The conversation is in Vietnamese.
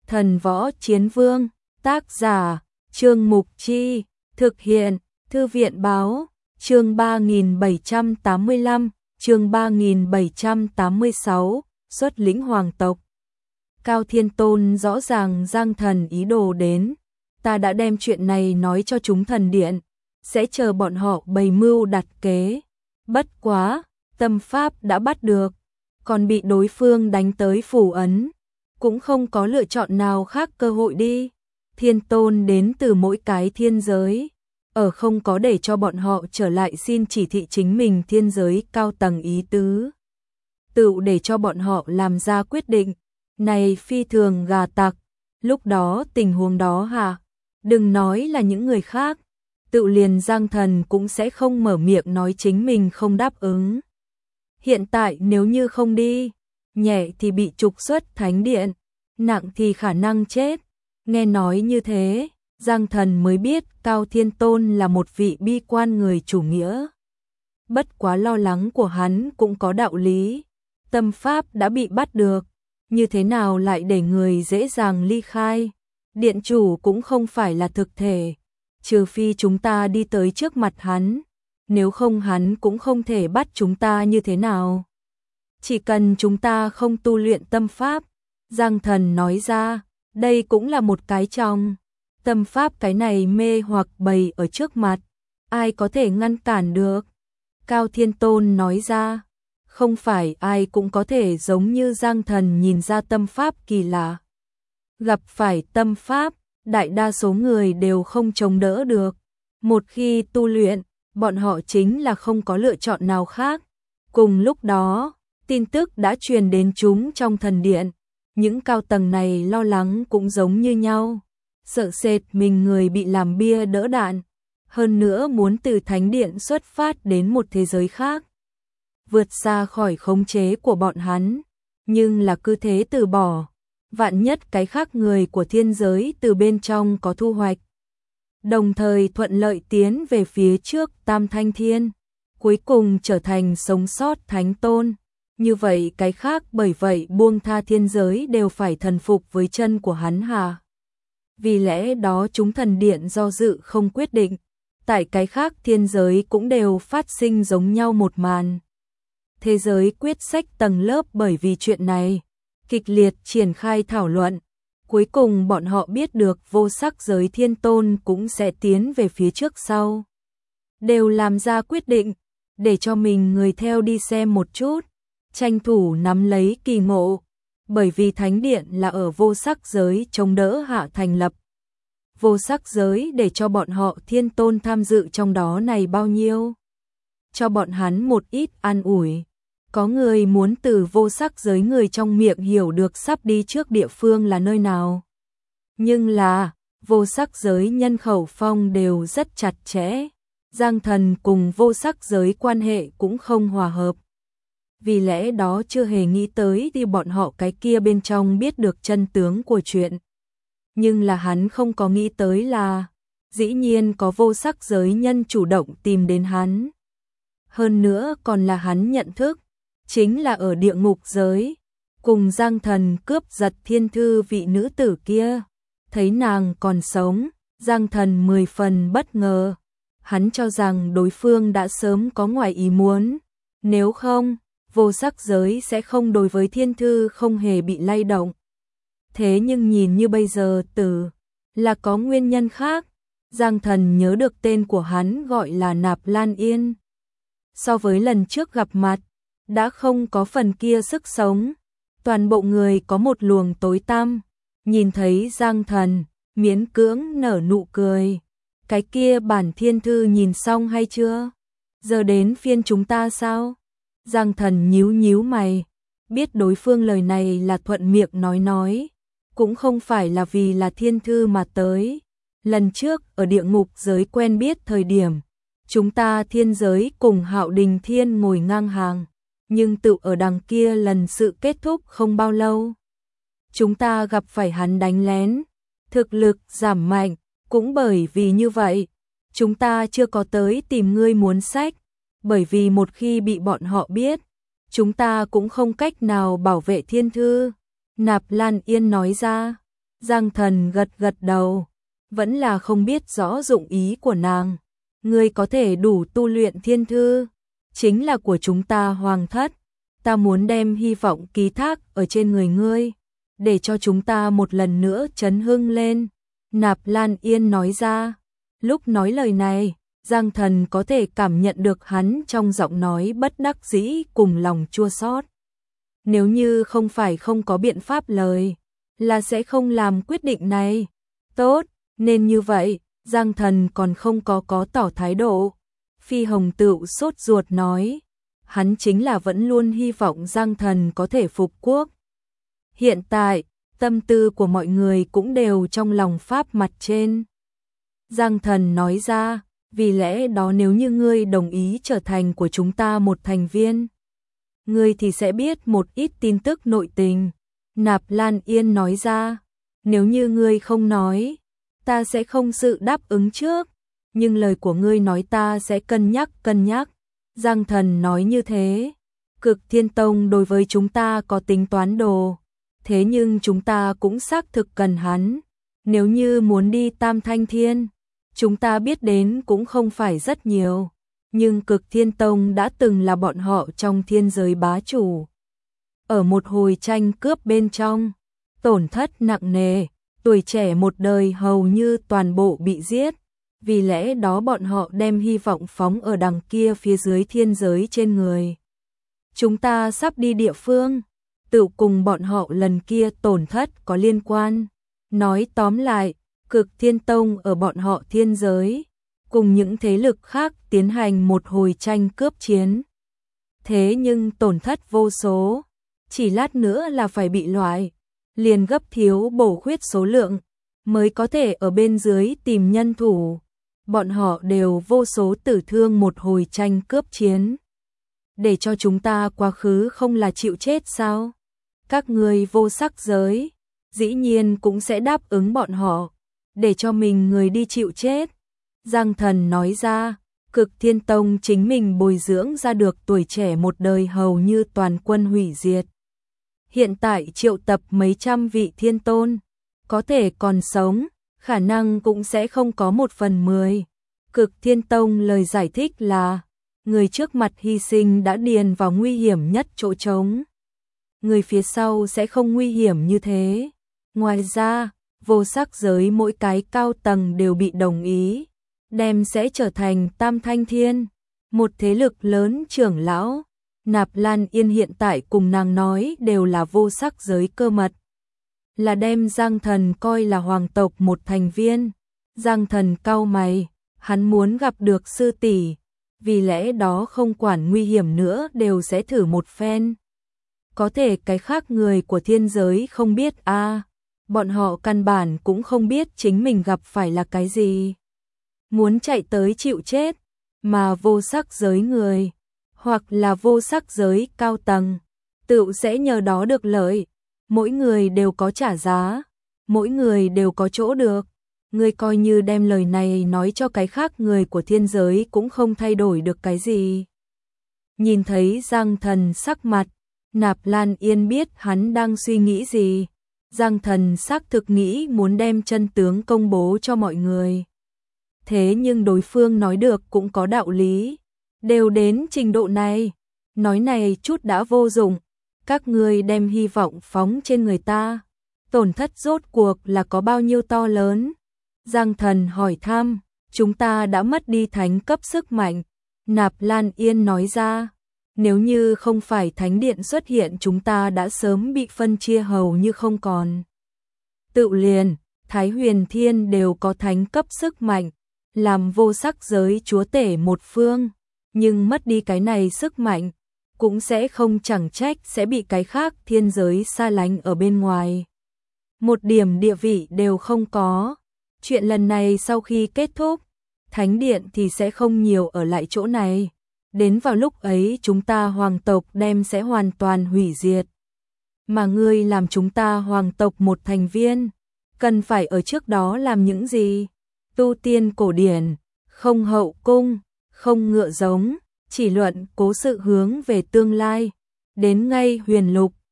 Thần Võ Chiến Vương, tác giả, Trương Mục Chi, thực hiện, Thư viện Báo, chương 3785, chương 3786, xuất lĩnh hoàng tộc. Cao Thiên Tôn rõ ràng Giang Thần ý đồ đến, ta đã đem chuyện này nói cho chúng thần điện, sẽ chờ bọn họ bày mưu đặt kế. Bất quá, tâm pháp đã bắt được, còn bị đối phương đánh tới phủ ấn, cũng không có lựa chọn nào khác cơ hội đi. Thiên Tôn đến từ mỗi cái thiên giới, ở không có để cho bọn họ trở lại xin chỉ thị chính mình thiên giới cao tầng ý tứ. Tự để cho bọn họ làm ra quyết định, này phi thường gà tặc, lúc đó tình huống đó hả? Đừng nói là những người khác, tự liền Giang Thần cũng sẽ không mở miệng nói chính mình không đáp ứng. Hiện tại nếu như không đi, nhẹ thì bị trục xuất thánh điện, nặng thì khả năng chết. Nghe nói như thế, Giang Thần mới biết Cao Thiên Tôn là một vị bi quan người chủ nghĩa. Bất quá lo lắng của hắn cũng có đạo lý, tâm pháp đã bị bắt được, như thế nào lại để người dễ dàng ly khai? Điện chủ cũng không phải là thực thể, trừ phi chúng ta đi tới trước mặt hắn, nếu không hắn cũng không thể bắt chúng ta như thế nào. Chỉ cần chúng ta không tu luyện tâm pháp, Giang Thần nói ra, đây cũng là một cái trong. Tâm pháp cái này mê hoặc bày ở trước mặt, ai có thể ngăn cản được? Cao Thiên Tôn nói ra, không phải ai cũng có thể giống như Giang Thần nhìn ra tâm pháp kỳ lạ. Gặp phải tâm pháp, đại đa số người đều không chống đỡ được. Một khi tu luyện, bọn họ chính là không có lựa chọn nào khác. Cùng lúc đó, tin tức đã truyền đến chúng trong thần điện. Những cao tầng này lo lắng cũng giống như nhau. Sợ sệt mình người bị làm bia đỡ đạn. Hơn nữa muốn từ thánh điện xuất phát đến một thế giới khác. Vượt xa khỏi khống chế của bọn hắn. Nhưng là cứ thế từ bỏ. Vạn nhất cái khác người của thiên giới từ bên trong có thu hoạch. Đồng thời thuận lợi tiến về phía trước Tam Thanh Thiên. Cuối cùng trở thành sống sót thánh tôn. Như vậy cái khác bởi vậy buông tha thiên giới đều phải thần phục với chân của hắn hả? Vì lẽ đó chúng thần điện do dự không quyết định. Tại cái khác thiên giới cũng đều phát sinh giống nhau một màn. Thế giới quyết sách tầng lớp bởi vì chuyện này kịch liệt triển khai thảo luận. Cuối cùng bọn họ biết được vô sắc giới thiên tôn cũng sẽ tiến về phía trước sau. Đều làm ra quyết định, để cho mình người theo đi xem một chút, tranh thủ nắm lấy kỳ ngộ, bởi vì thánh điện là ở vô sắc giới chống đỡ hạ thành lập. Vô sắc giới để cho bọn họ thiên tôn tham dự trong đó này bao nhiêu? Cho bọn hắn một ít an ủi. Có người muốn từ vô sắc giới người trong miệng hiểu được sắp đi trước địa phương là nơi nào. Nhưng là, vô sắc giới nhân khẩu phong đều rất chặt chẽ. Giang Thần cùng vô sắc giới quan hệ cũng không hòa hợp. Vì lẽ đó chưa hề nghĩ tới thì bọn họ cái kia bên trong biết được chân tướng của chuyện. Nhưng là hắn không có nghĩ tới là, dĩ nhiên có vô sắc giới nhân chủ động tìm đến hắn. Hơn nữa còn là hắn nhận thức. Chính là ở địa ngục giới, cùng Giang Thần cướp giật thiên thư vị nữ tử kia. Thấy nàng còn sống, Giang Thần 10 phần bất ngờ. Hắn cho rằng đối phương đã sớm có ngoài ý muốn. Nếu không, vô sắc giới sẽ không đối với thiên thư không hề bị lay động. Thế nhưng nhìn như bây giờ là có nguyên nhân khác. Giang Thần nhớ được tên của hắn gọi là Nạp Lan Yên. So với lần trước gặp mặt, đã không có phần kia sức sống, toàn bộ người có một luồng tối tăm. Nhìn thấy Giang Thần, miễn cưỡng nở nụ cười. Cái kia bản thiên thư nhìn xong hay chưa? Giờ đến phiên chúng ta sao? Giang Thần nhíu nhíu mày, biết đối phương lời này là thuận miệng nói, cũng không phải là vì là thiên thư mà tới. Lần trước ở địa ngục giới quen biết thời điểm, chúng ta thiên giới cùng Hạo Đình Thiên ngồi ngang hàng. Nhưng tự ở đằng kia lần sự kết thúc không bao lâu, chúng ta gặp phải hắn đánh lén, thực lực giảm mạnh, cũng bởi vì như vậy, chúng ta chưa có tới tìm ngươi muốn sách, bởi vì một khi bị bọn họ biết, chúng ta cũng không cách nào bảo vệ thiên thư. Nạp Lan Yên nói ra, Giang Thần gật gật đầu, vẫn là không biết rõ dụng ý của nàng. Ngươi có thể đủ tu luyện thiên thư, chính là của chúng ta hoàng thất. Ta muốn đem hy vọng ký thác ở trên người ngươi, để cho chúng ta một lần nữa chấn hưng lên. Nạp Lan Yên nói ra. Lúc nói lời này, Giang Thần có thể cảm nhận được hắn trong giọng nói bất đắc dĩ cùng lòng chua xót. Nếu như không phải không có biện pháp lời, là sẽ không làm quyết định này. Tốt, nên như vậy, Giang Thần còn không có tỏ thái độ. Phi Hồng Tựu sốt ruột nói, hắn chính là vẫn luôn hy vọng Giang Thần có thể phục quốc. Hiện tại, tâm tư của mọi người cũng đều trong lòng Pháp mặt trên. Giang Thần nói ra, vì lẽ đó nếu như ngươi đồng ý trở thành của chúng ta một thành viên, ngươi thì sẽ biết một ít tin tức nội tình. Nạp Lan Yên nói ra, nếu như ngươi không nói, ta sẽ không sự đáp ứng trước, nhưng lời của ngươi nói ta sẽ cân nhắc. Giang Thần nói như thế, Cực Thiên Tông đối với chúng ta có tính toán đồ, thế nhưng chúng ta cũng xác thực cần hắn. Nếu như muốn đi Tam Thanh Thiên, chúng ta biết đến cũng không phải rất nhiều, nhưng Cực Thiên Tông đã từng là bọn họ trong thiên giới bá chủ. Ở một hồi tranh cướp bên trong, tổn thất nặng nề, tuổi trẻ một đời hầu như toàn bộ bị giết, vì lẽ đó bọn họ đem hy vọng phóng ở đằng kia phía dưới thiên giới trên người. Chúng ta sắp đi địa phương, tự cùng bọn họ lần kia tổn thất có liên quan. Nói tóm lại, Cực Thiên Tông ở bọn họ thiên giới, cùng những thế lực khác tiến hành một hồi tranh cướp chiến. Thế nhưng tổn thất vô số, chỉ lát nữa là phải bị loại, liền gấp thiếu bổ khuyết số lượng, mới có thể ở bên dưới tìm nhân thủ. Bọn họ đều vô số tử thương một hồi tranh cướp chiến. Để cho chúng ta quá khứ không là chịu chết sao? Các người vô sắc giới, dĩ nhiên cũng sẽ đáp ứng bọn họ, để cho mình người đi chịu chết. Giang Thần nói ra, Cực Thiên Tông chính mình bồi dưỡng ra được tuổi trẻ một đời hầu như toàn quân hủy diệt. Hiện tại triệu tập mấy trăm vị thiên tôn, có thể còn sống, khả năng cũng sẽ không có 1/10. Cực Thiên Tông lời giải thích là, người trước mặt hy sinh đã điền vào nguy hiểm nhất chỗ trống. Người phía sau sẽ không nguy hiểm như thế. Ngoài ra, vô sắc giới mỗi cái cao tầng đều bị đồng ý, đem sẽ trở thành Tam Thanh Thiên, một thế lực lớn trưởng lão. Nạp Lan Yên hiện tại cùng nàng nói đều là vô sắc giới cơ mật, là đem Giang Thần coi là hoàng tộc một thành viên. Giang Thần cau mày, hắn muốn gặp được sư tỷ, vì lẽ đó không quản nguy hiểm nữa đều sẽ thử một phen. Có thể cái khác người của thiên giới không biết a, bọn họ căn bản cũng không biết chính mình gặp phải là cái gì. Muốn chạy tới chịu chết, mà vô sắc giới người, hoặc là vô sắc giới cao tầng, tự sẽ nhờ đó được lợi. Mỗi người đều có trả giá, mỗi người đều có chỗ được. Ngươi coi như đem lời này nói cho cái khác người của thiên giới cũng không thay đổi được cái gì. Nhìn thấy Giang Thần sắc mặt, Nạp Lan Yên biết hắn đang suy nghĩ gì. Giang Thần xác thực nghĩ muốn đem chân tướng công bố cho mọi người. Thế nhưng đối phương nói được cũng có đạo lý. Đều đến trình độ này, nói này chút đã vô dụng. Các ngươi đem hy vọng phóng trên người ta, tổn thất rốt cuộc là có bao nhiêu to lớn? Giang Thần hỏi thăm, chúng ta đã mất đi thánh cấp sức mạnh. Nạp Lan Yên nói ra, nếu như không phải thánh điện xuất hiện chúng ta đã sớm bị phân chia hầu như không còn. Tự liền, Thái Huyền Thiên đều có thánh cấp sức mạnh, làm vô sắc giới chúa tể một phương, nhưng mất đi cái này sức mạnh, cũng sẽ không chẳng trách sẽ bị cái khác thiên giới xa lánh ở bên ngoài. Một điểm địa vị đều không có. Chuyện lần này sau khi kết thúc, Thánh Điện thì sẽ không nhiều ở lại chỗ này. Đến vào lúc ấy chúng ta hoàng tộc đem sẽ hoàn toàn hủy diệt. Mà ngươi làm chúng ta hoàng tộc một thành viên, cần phải ở trước đó làm những gì? Tu tiên cổ điển, không hậu cung, không ngựa giống, chỉ luận cố sự hướng về tương lai. Đến ngay huyền lục,